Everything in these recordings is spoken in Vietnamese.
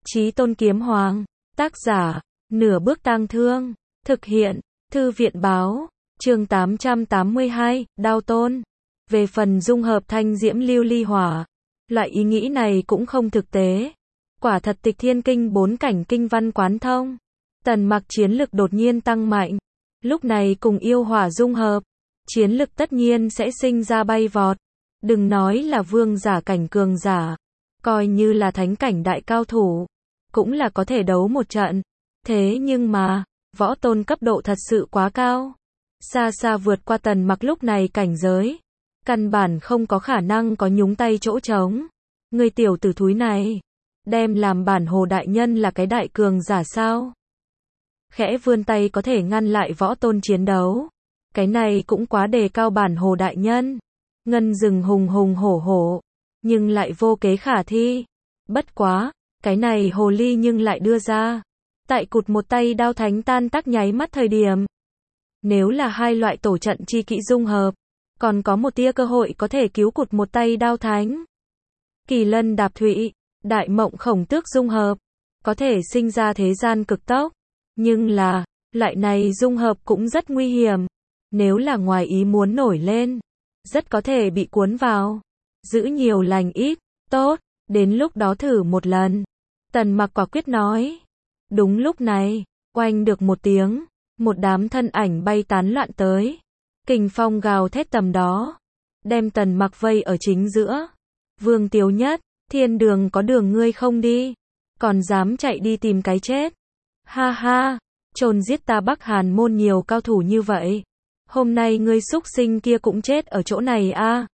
Chí Tôn Kiếm Hoàng, tác giả, Nửa Bước Tang Thương, thực hiện, Thư viện Báo, chương 882, Đao Tôn. Về phần dung hợp thanh diễm lưu ly hỏa, loại ý nghĩ này cũng không thực tế. Quả thật Tịch Thiên Kinh 4 cảnh kinh văn quán thông. Tần Mặc chiến lực đột nhiên tăng mạnh. Lúc này cùng yêu hỏa dung hợp, chiến lực tất nhiên sẽ sinh ra bay vọt. Đừng nói là vương giả cảnh cường giả, coi như là thánh cảnh đại cao thủ, cũng là có thể đấu một trận. Thế nhưng mà, võ tôn cấp độ thật sự quá cao. Xa xa vượt qua Tần Mặc lúc này cảnh giới. Căn bản không có khả năng có nhúng tay chỗ trống. Người tiểu tử thúi này, đem làm bản hồ đại nhân là cái đại cường giả sao? Khẽ vươn tay có thể ngăn lại võ tôn chiến đấu. Cái này cũng quá đề cao bản hồ đại nhân. Ngân rừng hùng hùng hổ hổ, nhưng lại vô kế khả thi. Bất quá, cái này hồ ly nhưng lại đưa ra. Tại cụt một tay đao thánh tan tác nháy mắt thời điểm. Nếu là hai loại tổ trận chi kỹ dung hợp, còn có một tia cơ hội có thể cứu cụt một tay đao thánh. Kỳ lân đạp thụy, đại mộng khổng tước dung hợp, có thể sinh ra thế gian cực tốc. Nhưng là, loại này dung hợp cũng rất nguy hiểm. Nếu là ngoài ý muốn nổi lên, rất có thể bị cuốn vào. Giữ nhiều lành ít, tốt, đến lúc đó thử một lần. Tần Mặc quả quyết nói. Đúng lúc này, oanh được một tiếng, một đám thân ảnh bay tán loạn tới. Kình phong gào thét tầm đó, đem Tần Mặc vây ở chính giữa. Vương Tiếu Nhất, thiên đường có đường ngươi không đi, còn dám chạy đi tìm cái chết. Ha ha, trồn giết ta Bắc Hàn môn nhiều cao thủ như vậy. Hôm nay ngươi xúc sinh kia cũng chết ở chỗ này a.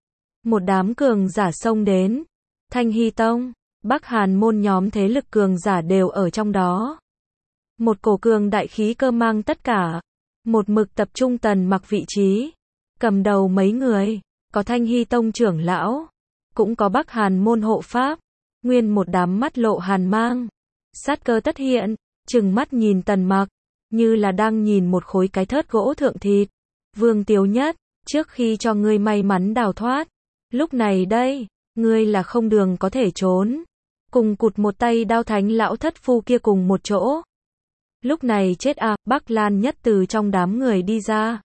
Một đám cường giả xông đến. Thanh Hy Tông, Bắc Hàn môn nhóm thế lực cường giả đều ở trong đó. Một cổ cường đại khí cơ mang tất cả. Một mực tập trung Tần Mặc vị trí. Cầm đầu mấy người, có Thanh Hy Tông trưởng lão, cũng có Bắc Hàn môn hộ pháp. Nguyên một đám mắt lộ hàn mang. Sát cơ tất hiện, trừng mắt nhìn Tần Mặc, như là đang nhìn một khối cái thớt gỗ thượng thịt. Vương Tiếu Nhất, trước khi cho ngươi may mắn đào thoát, lúc này đây, ngươi là không đường có thể trốn. Cùng cụt một tay đao thánh lão thất phu kia cùng một chỗ. Lúc này chết à, Bắc Lan Nhất từ trong đám người đi ra.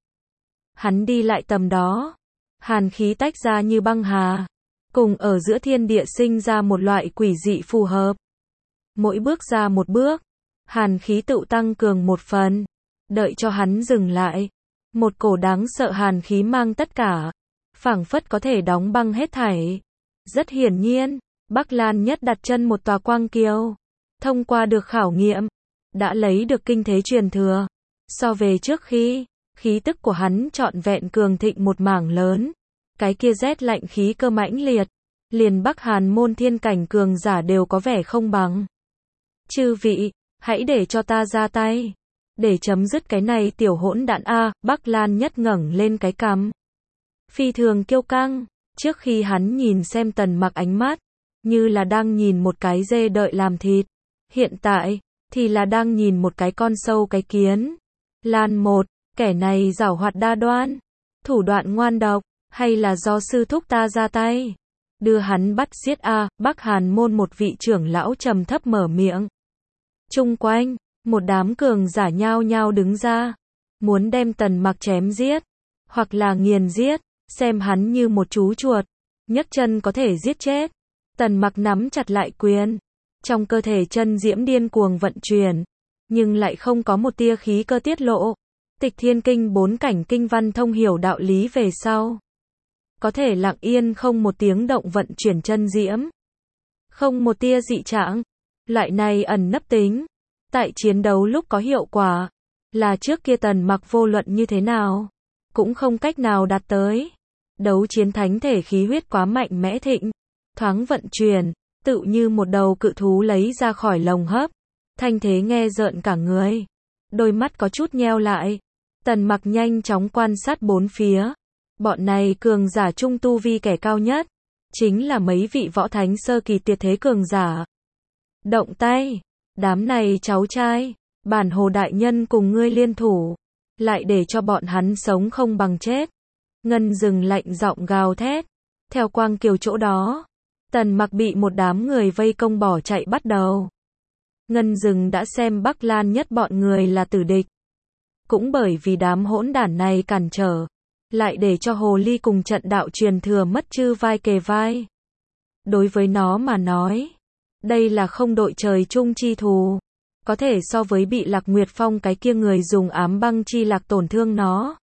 Hắn đi lại tầm đó, hàn khí tách ra như băng hà, cùng ở giữa thiên địa sinh ra một loại quỷ dị phù hợp. Mỗi bước ra một bước, hàn khí tự tăng cường một phần. Đợi cho hắn dừng lại, một cổ đáng sợ hàn khí mang tất cả, phảng phất có thể đóng băng hết thảy. Rất hiển nhiên, Bắc Lan Nhất đặt chân một tòa quang kiều, thông qua được khảo nghiệm, đã lấy được kinh thế truyền thừa. So về trước khi, khí tức của hắn trọn vẹn cường thịnh một mảng lớn. Cái kia rét lạnh khí cơ mãnh liệt, liền Bắc Hàn môn thiên cảnh cường giả đều có vẻ không bằng. Chư vị, hãy để cho ta ra tay, để chấm dứt cái này tiểu hỗn đản a. Bắc Lan Nhất ngẩng lên cái cằm, phi thường kiêu căng. Trước khi hắn nhìn xem Tần Mặc ánh mắt, như là đang nhìn một cái dê đợi làm thịt. Hiện tại, thì là đang nhìn một cái con sâu cái kiến. Lan một, kẻ này giảo hoạt đa đoan, thủ đoạn ngoan độc, hay là do sư thúc ta ra tay, đưa hắn bắt giết a. Bắc Hàn môn một vị trưởng lão trầm thấp mở miệng. Chung quanh, một đám cường giả nhao nhao đứng ra, muốn đem Tần Mặc chém giết, hoặc là nghiền giết, xem hắn như một chú chuột, nhấc chân có thể giết chết. Tần Mặc nắm chặt lại quyền, trong cơ thể chân diễm điên cuồng vận chuyển, nhưng lại không có một tia khí cơ tiết lộ. Tịch Thiên Kinh 4 cảnh kinh văn thông hiểu đạo lý về sau, có thể lặng yên không một tiếng động vận chuyển chân diễm, không một tia dị trạng. Loại này ẩn nấp tính, tại chiến đấu lúc có hiệu quả, là trước kia Tần Mặc vô luận như thế nào, cũng không cách nào đạt tới. Đấu chiến thánh thể khí huyết quá mạnh mẽ thịnh, thoáng vận chuyển, tự như một đầu cự thú lấy ra khỏi lồng hấp. Thanh thế nghe rợn cả người, đôi mắt có chút nheo lại. Tần Mặc nhanh chóng quan sát bốn phía. Bọn này cường giả trung tu vi kẻ cao nhất, chính là mấy vị võ thánh sơ kỳ tuyệt thế cường giả. Động tay, đám này cháu trai, bản hồ đại nhân cùng ngươi liên thủ, lại để cho bọn hắn sống không bằng chết. Ngân rừng lạnh giọng gào thét, theo quang kiều chỗ đó, Tần Mặc bị một đám người vây công bỏ chạy bắt đầu. Ngân Dừng đã xem Bắc Lan Nhất bọn người là tử địch. Cũng bởi vì đám hỗn đản này cản trở, lại để cho Hồ Ly cùng trận đạo truyền thừa mất chư vai kề vai. Đối với nó mà nói, đây là không đội trời chung chi thù. Có thể so với bị Lạc Nguyệt Phong cái kia người dùng ám băng chi lạc tổn thương nó.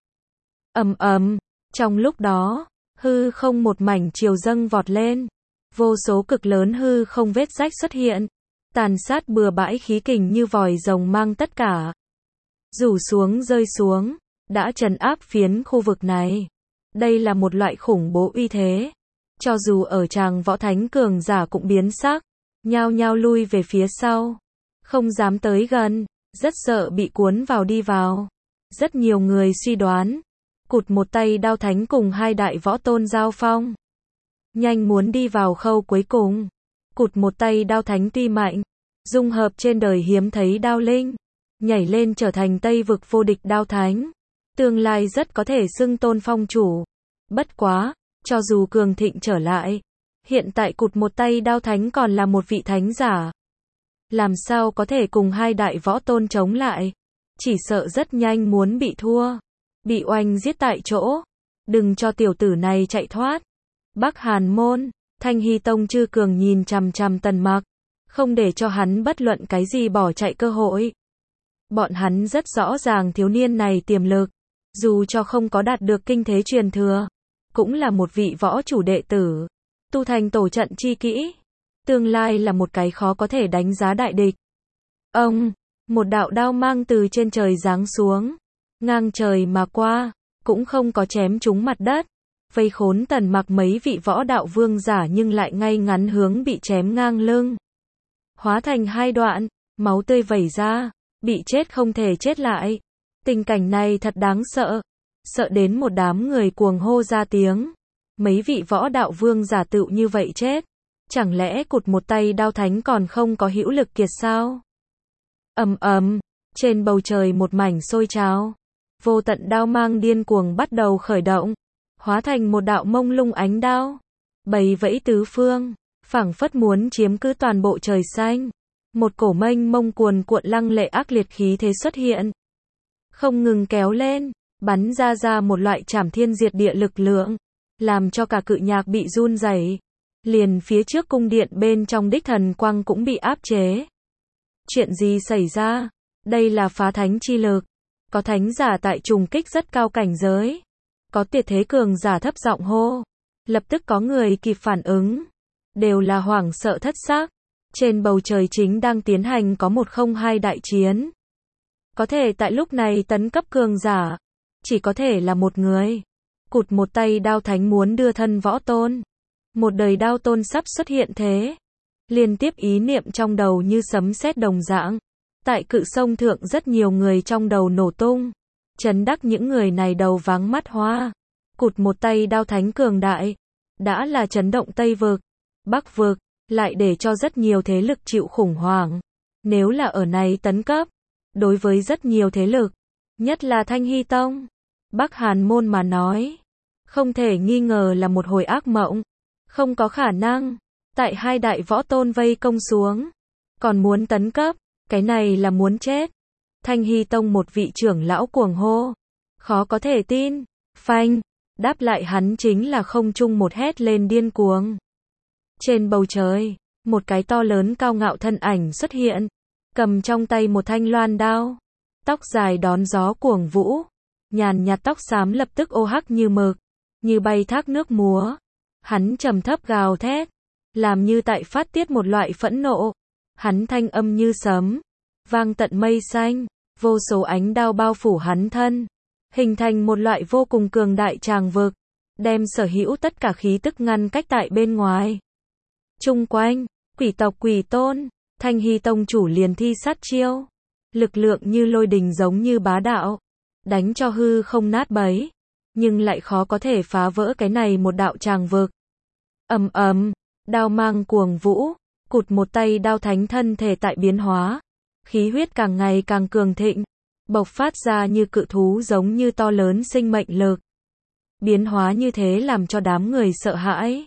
Trong lúc đó, hư không một mảnh chiều dâng vọt lên. Vô số cực lớn hư không vết rách xuất hiện. Tàn sát bừa bãi khí kình như vòi rồng mang tất cả. Rủ xuống rơi xuống, đã trấn áp phiến khu vực này. Đây là một loại khủng bố uy thế. Cho dù ở tràng võ thánh cường giả cũng biến sắc, nhao nhao lui về phía sau. Không dám tới gần, rất sợ bị cuốn vào đi vào. Rất nhiều người suy đoán, cụt một tay đao thánh cùng hai đại võ tôn giao phong. Nhanh muốn đi vào khâu cuối cùng. Cụt một tay đao thánh tuy mạnh, dung hợp trên đời hiếm thấy đao linh, nhảy lên trở thành Tây vực vô địch đao thánh. Tương lai rất có thể xưng tôn phong chủ. Bất quá, cho dù cường thịnh trở lại, hiện tại cụt một tay đao thánh còn là một vị thánh giả. Làm sao có thể cùng hai đại võ tôn chống lại? Chỉ sợ rất nhanh muốn bị thua. Bị oanh giết tại chỗ. Đừng cho tiểu tử này chạy thoát. Bắc Hàn Môn, Thanh Hy Tông chư cường nhìn chằm chằm Tần Mặc. Không để cho hắn bất luận cái gì bỏ chạy cơ hội. Bọn hắn rất rõ ràng thiếu niên này tiềm lực. Dù cho không có đạt được kinh thế truyền thừa, cũng là một vị võ chủ đệ tử. Tu thành tổ trận chi kỹ. Tương lai là một cái khó có thể đánh giá đại địch. Một đạo đao mang từ trên trời giáng xuống. Ngang trời mà qua, cũng không có chém trúng mặt đất. Vây khốn Tần Mặc mấy vị võ đạo vương giả nhưng lại ngay ngắn hướng bị chém ngang lưng. Hóa thành hai đoạn, máu tươi vẩy ra, bị chết không thể chết lại. Tình cảnh này thật đáng sợ. Sợ đến một đám người cuồng hô ra tiếng. Mấy vị võ đạo vương giả tựu như vậy chết. Chẳng lẽ cụt một tay đao thánh còn không có hữu lực kiệt sao? Trên bầu trời một mảnh sôi trào. Vô tận đao mang điên cuồng bắt đầu khởi động. Hóa thành một đạo mông lung ánh đao. Bầy vẫy tứ phương. Phảng phất muốn chiếm cứ toàn bộ trời xanh. Một cổ mênh mông cuồn cuộn lăng lệ ác liệt khí thế xuất hiện. Không ngừng kéo lên. Bắn ra một loại trảm thiên diệt địa lực lượng. Làm cho cả cự nhạc bị run rẩy. Liền phía trước cung điện bên trong đích thần quang cũng bị áp chế. Chuyện gì xảy ra? Đây là phá thánh chi lực. Có thánh giả tại trùng kích rất cao cảnh giới. Có tuyệt thế cường giả thấp giọng hô. Lập tức có người kịp phản ứng. Đều là hoảng sợ thất xác. Trên bầu trời chính đang tiến hành có 102 đại chiến. Có thể tại lúc này tấn cấp cường giả. Chỉ có thể là một người. Cụt một tay đao thánh muốn đưa thân võ tôn. Một đời đao tôn sắp xuất hiện thế. Liên tiếp ý niệm trong đầu như sấm sét đồng dạng. Tại cự sông thượng rất nhiều người trong đầu nổ tung. Chấn đắc những người này đầu váng mắt hoa. Cụt một tay đao thánh cường đại. Đã là chấn động Tây vực, Bắc vực, lại để cho rất nhiều thế lực chịu khủng hoảng. Nếu là ở này tấn cấp, đối với rất nhiều thế lực, nhất là Thanh Hy Tông, Bắc Hàn Môn mà nói, không thể nghi ngờ là một hồi ác mộng. Không có khả năng. Tại hai đại võ tôn vây công xuống. Còn muốn tấn cấp. Cái này là muốn chết. Thanh Hy Tông một vị trưởng lão cuồng hô. Khó có thể tin. Phanh. Đáp lại hắn chính là không trung một hét lên điên cuồng. Trên bầu trời. Một cái to lớn cao ngạo thân ảnh xuất hiện. Cầm trong tay một thanh loan đao. Tóc dài đón gió cuồng vũ. Nhàn nhạt tóc xám lập tức ô hắc như mực. Như bay thác nước múa. Hắn trầm thấp gào thét, làm như tại phát tiết một loại phẫn nộ. Hắn thanh âm như sấm, vang tận mây xanh, vô số ánh đao bao phủ hắn thân, hình thành một loại vô cùng cường đại tràng vực, đem sở hữu tất cả khí tức ngăn cách tại bên ngoài. Chung quanh, quỷ tộc quỷ tôn, Thanh Hy Tông chủ liền thi sát chiêu, lực lượng như lôi đình giống như bá đạo, đánh cho hư không nát bấy. Nhưng lại khó có thể phá vỡ cái này một đạo tràng vực. Đao mang cuồng vũ, cụt một tay đao thánh thân thể tại biến hóa. Khí huyết càng ngày càng cường thịnh, bộc phát ra như cự thú giống như to lớn sinh mệnh lực. Biến hóa như thế làm cho đám người sợ hãi.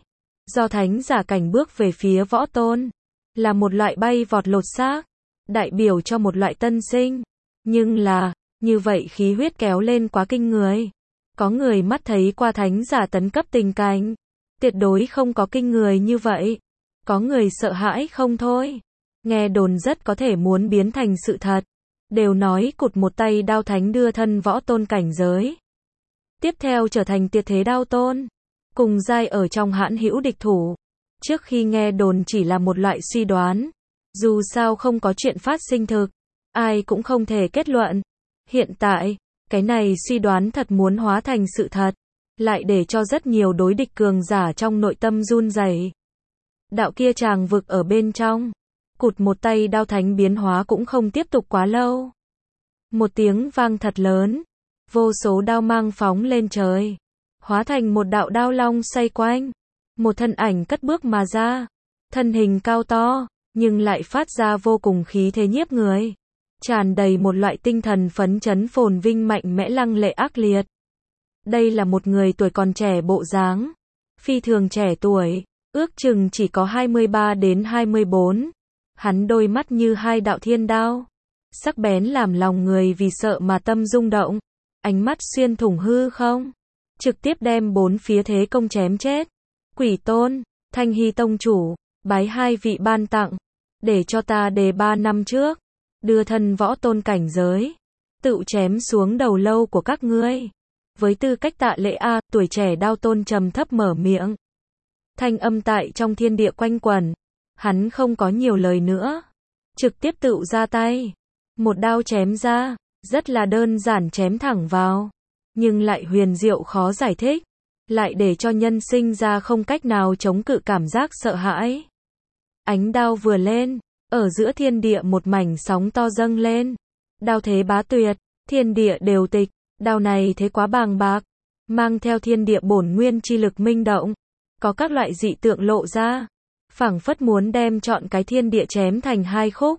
do thánh giả cảnh bước về phía võ tôn, là một loại bay vọt lột xác, đại biểu cho một loại tân sinh. Nhưng là, như vậy khí huyết kéo lên quá kinh người. Có người mắt thấy qua thánh giả tấn cấp tình cảnh, tuyệt đối không có kinh người như vậy. Có người sợ hãi không thôi. Nghe đồn rất có thể muốn biến thành sự thật. Đều nói cụt một tay đao thánh đưa thân võ tôn cảnh giới. Tiếp theo trở thành tuyệt thế đao tôn. Cùng giai ở trong hãn hữu địch thủ. Trước khi nghe đồn chỉ là một loại suy đoán. Dù sao không có chuyện phát sinh thực. Ai cũng không thể kết luận. Hiện tại, cái này suy đoán thật muốn hóa thành sự thật. Lại để cho rất nhiều đối địch cường giả trong nội tâm run rẩy. Đạo kia tràng vực ở bên trong. Cụt một tay đao thánh biến hóa cũng không tiếp tục quá lâu. Một tiếng vang thật lớn. Vô số đao mang phóng lên trời. Hóa thành một đạo đao long xoay quanh. Một thân ảnh cất bước mà ra. Thân hình cao to, nhưng lại phát ra vô cùng khí thế nhiếp người. Tràn đầy một loại tinh thần phấn chấn phồn vinh mạnh mẽ lăng lệ ác liệt. Đây là một người tuổi còn trẻ bộ dáng. Phi thường trẻ tuổi, ước chừng chỉ có 23 đến 24. Hắn đôi mắt như hai đạo thiên đao. Sắc bén làm lòng người vì sợ mà tâm rung động. Ánh mắt xuyên thủng hư không. Trực tiếp đem bốn phía thế công chém chết. Quỷ tôn, Thanh Hy tông chủ, bái hai vị ban tặng. Để cho ta đề 3 năm trước. Đưa thân võ tôn cảnh giới. Tự chém xuống đầu lâu của các ngươi. Với tư cách tạ lễ a, tuổi trẻ đao tôn trầm thấp mở miệng. Thanh âm tại trong thiên địa quanh quẩn. Hắn không có nhiều lời nữa. Trực tiếp tự ra tay. Một đao chém ra. Rất là đơn giản chém thẳng vào. Nhưng lại huyền diệu khó giải thích. Lại để cho nhân sinh ra không cách nào chống cự cảm giác sợ hãi. Ánh đao vừa lên. Ở giữa thiên địa một mảnh sóng to dâng lên. Đao thế bá tuyệt. Thiên địa đều tịch. Đao này thế quá bàng bạc. Mang theo thiên địa bổn nguyên chi lực minh động. Có các loại dị tượng lộ ra. Phảng phất muốn đem trọn cái thiên địa chém thành hai khúc.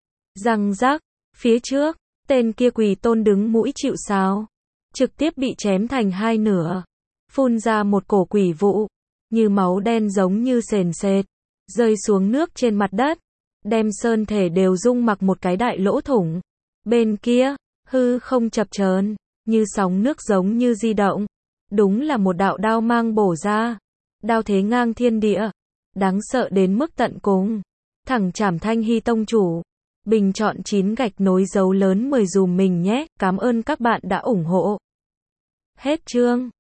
Răng rác. Phía trước. Tên kia quỷ tôn đứng mũi chịu sào. Trực tiếp bị chém thành hai nửa. Phun ra một cổ quỷ vụ. Như máu đen giống như sền sệt. Rơi xuống nước trên mặt đất. Đem sơn thể đều rung mặc một cái đại lỗ thủng. Bên kia, hư không chập chờn, như sóng nước giống như di động. Đúng là một đạo đao mang bổ ra. Đao thế ngang thiên địa. Đáng sợ đến mức tận cùng. Thẳng chảm Thanh Hy tông chủ. Bình chọn 9 gạch nối dấu lớn 10 dùm mình nhé. Cảm ơn các bạn đã ủng hộ. Hết chương.